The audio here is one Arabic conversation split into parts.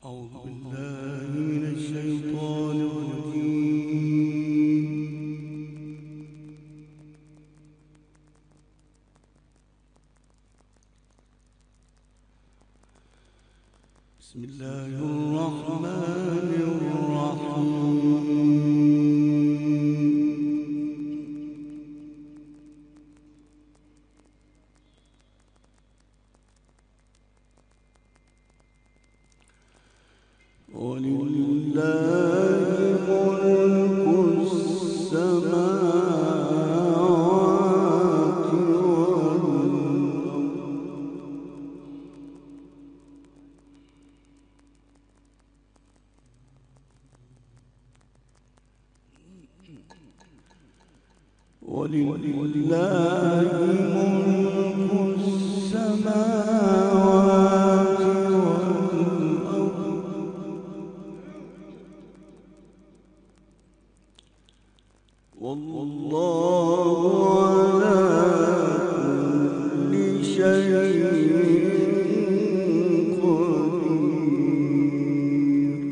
أعوذ بالله من الشيطان الرجيم. بسم الله الرحمن الرحيم. ولله ملك السماوات والأرض والله على كل شيء قدير.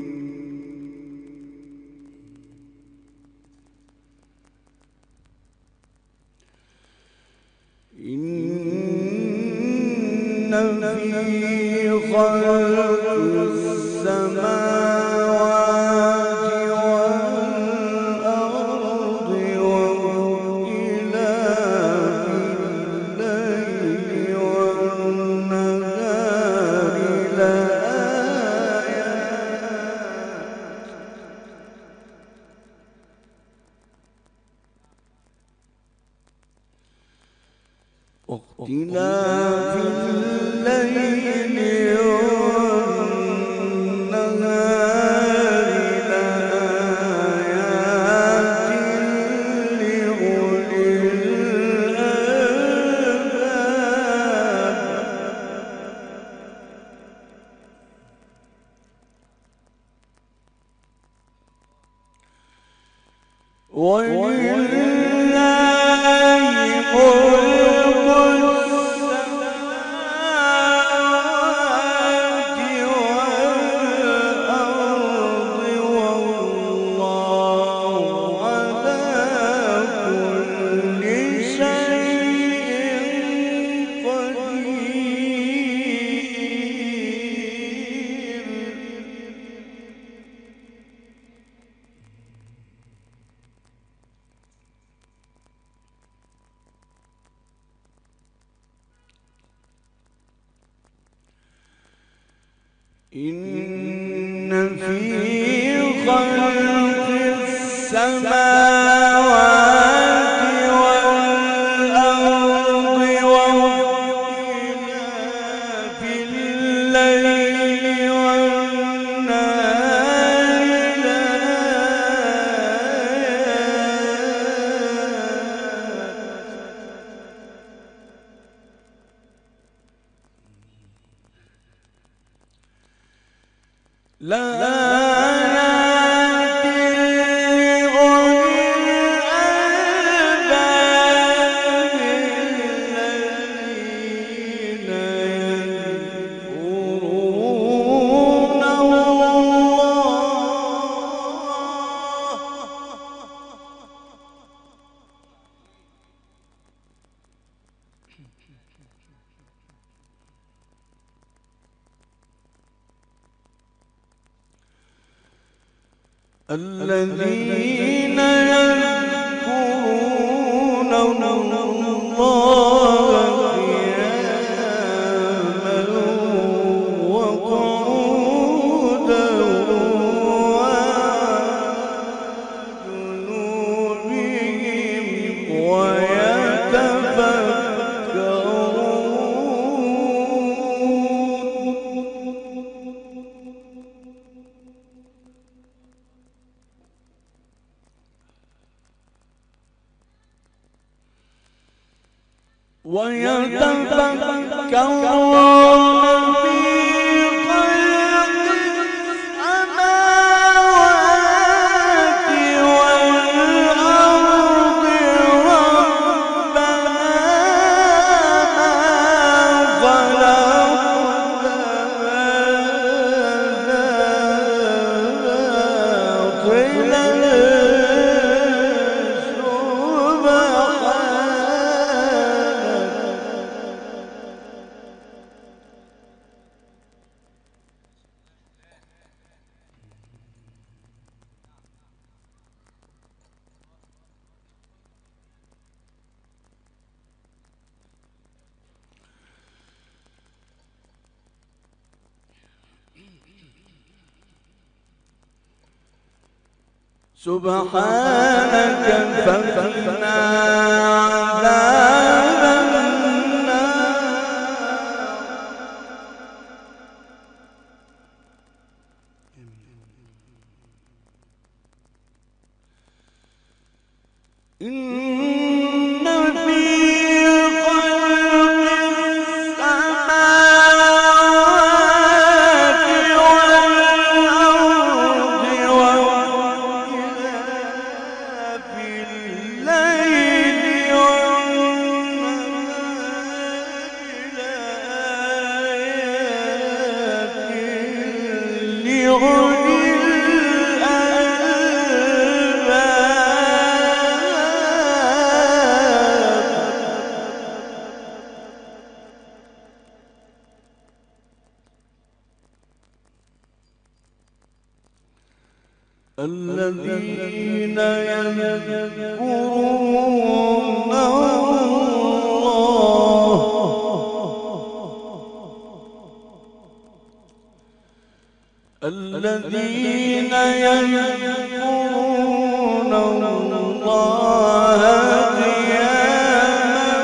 إن في خلق السماوات والأرض واختلاف الليل والنهار واختلاف الليل والنهار لآيات لأولي الألباب. ولله إن في خلق السماوات والأرض واختلاف الليل والنهار لآيات لأولي الألباب الذين يذكرون الذين يذكرون الله قياما وقعودا وعلى جنوبهم ويتفكرون في خلق السماوات والأرض ربنا ما خلقت هذا سبحانك فقنا عذاب النار. إن في خلق السماوات والأرض واختلاف الليل والنهار لآيات لأولي الذين يذكرون الله الذين يذكرون الله قياما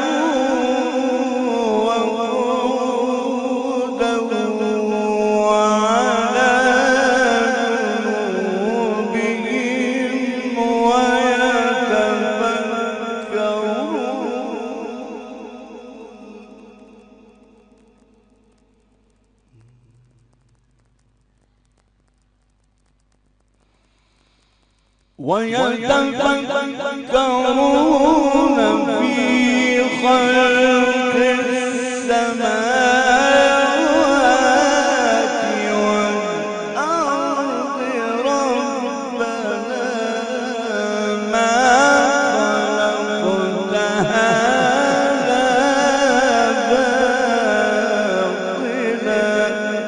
وقعودا وعلى جنوبهم ويتفكرون في خلق السماوات والأرض ربنا ما خلقت هذا باطلا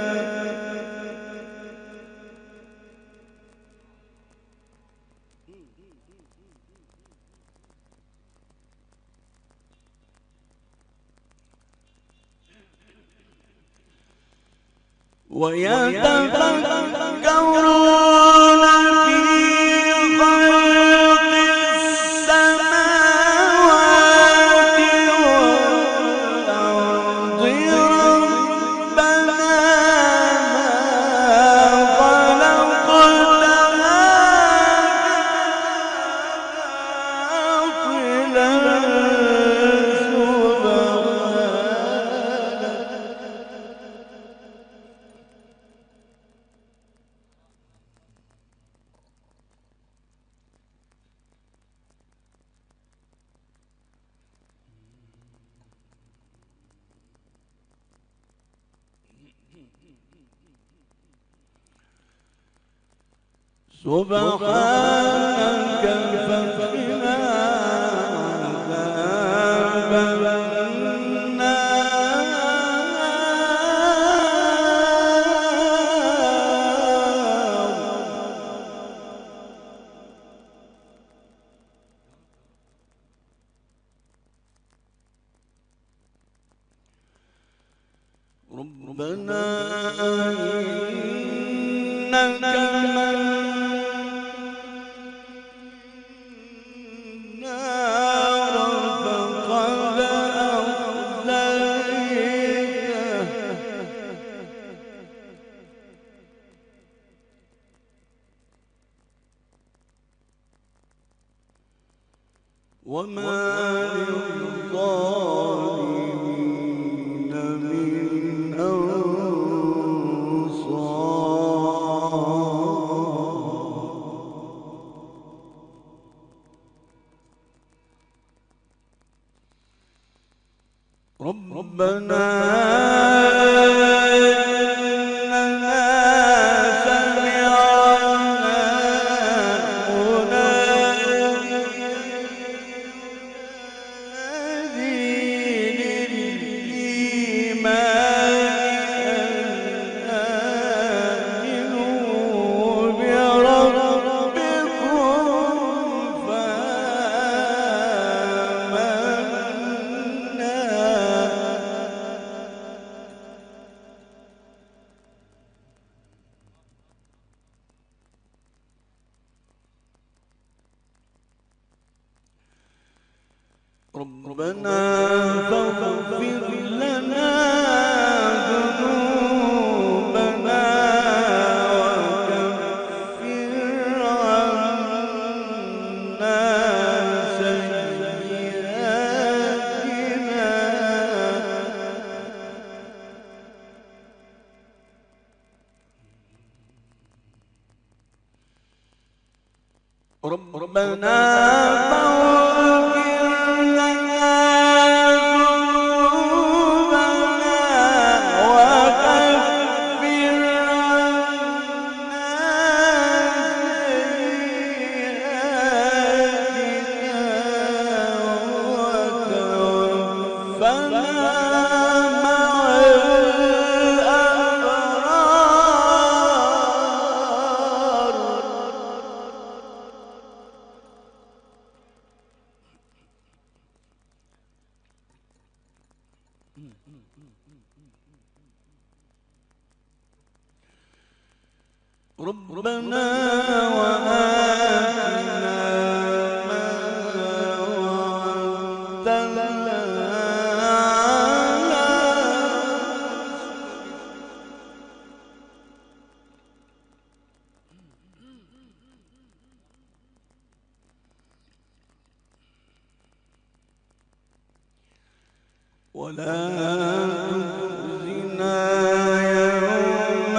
ويتفكرون في خلق السماوات والأرض ربنا ما خلقت هذا سبحانك فقنا عذاب النار. ربنا إنك من وما للظالمين من أنصار. ربنا ربنا فاغفر لنا ذنوبنا وكفر عنا سيئاتنا ربنا ربنا وآتنا ما وعدتنا على ولا تخزنا يوم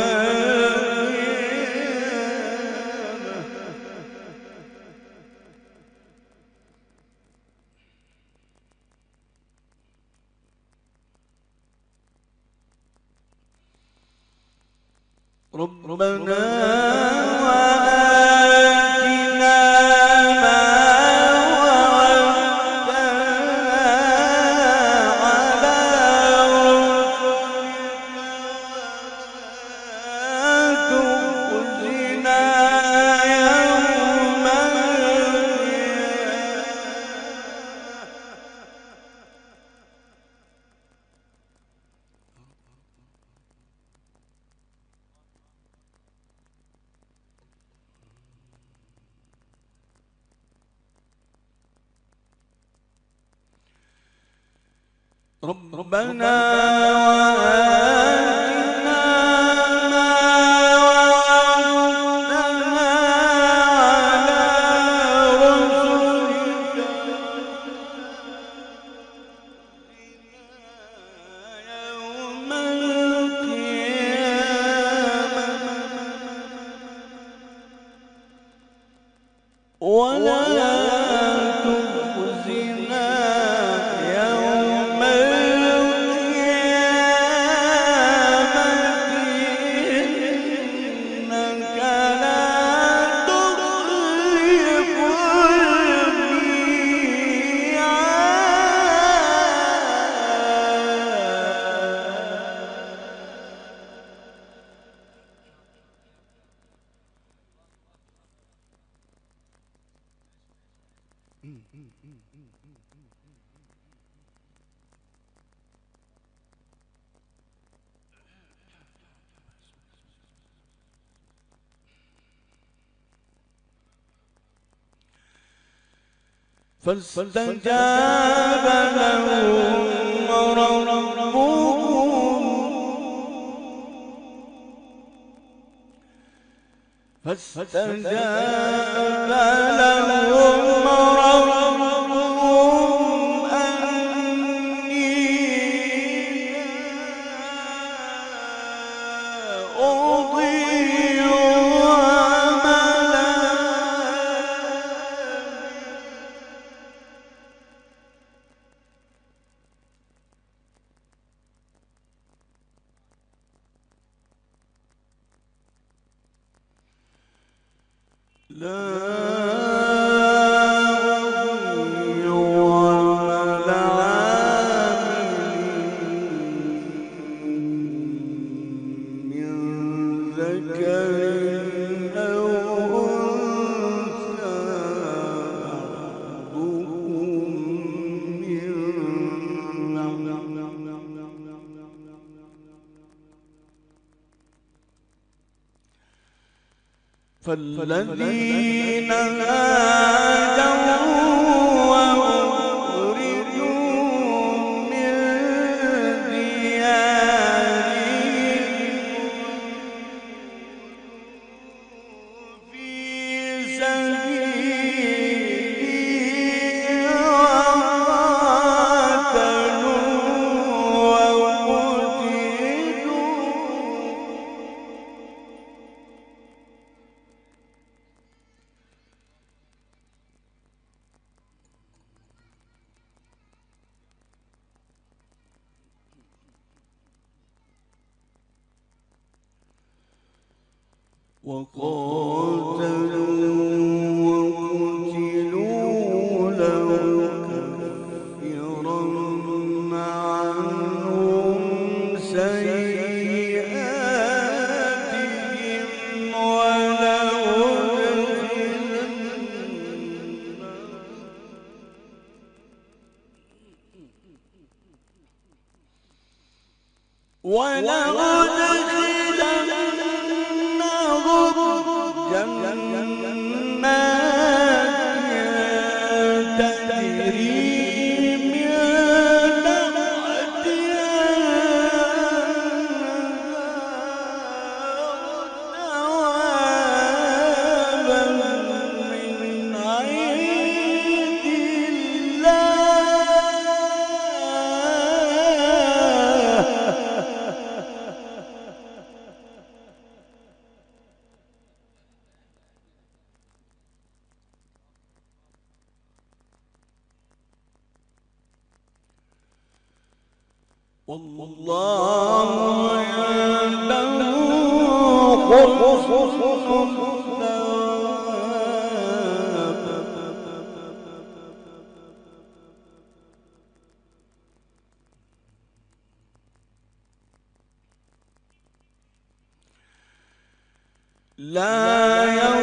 ربنا وآتنا ما وعدتنا على رسلك ولا تخزنا يوم ربنا وآتنا ما وعدتنا على رسلك يوم القيامة ولا تخزنا يوم إنك لا تخلف فاستجاب لهم ربهم فاستجاب لهم ربهم أني أضيع لا أضيع عمل عامل من ذكر أو أنثى بعضكم من فالذين هاجروا وأخرجوا وقاتلوا وقتلوا لأكفرن عنهم سيئاتهم ولأدخلنهم جنات تجري من تحتها ثوابا من عند والله عنده حسن الثواب. لا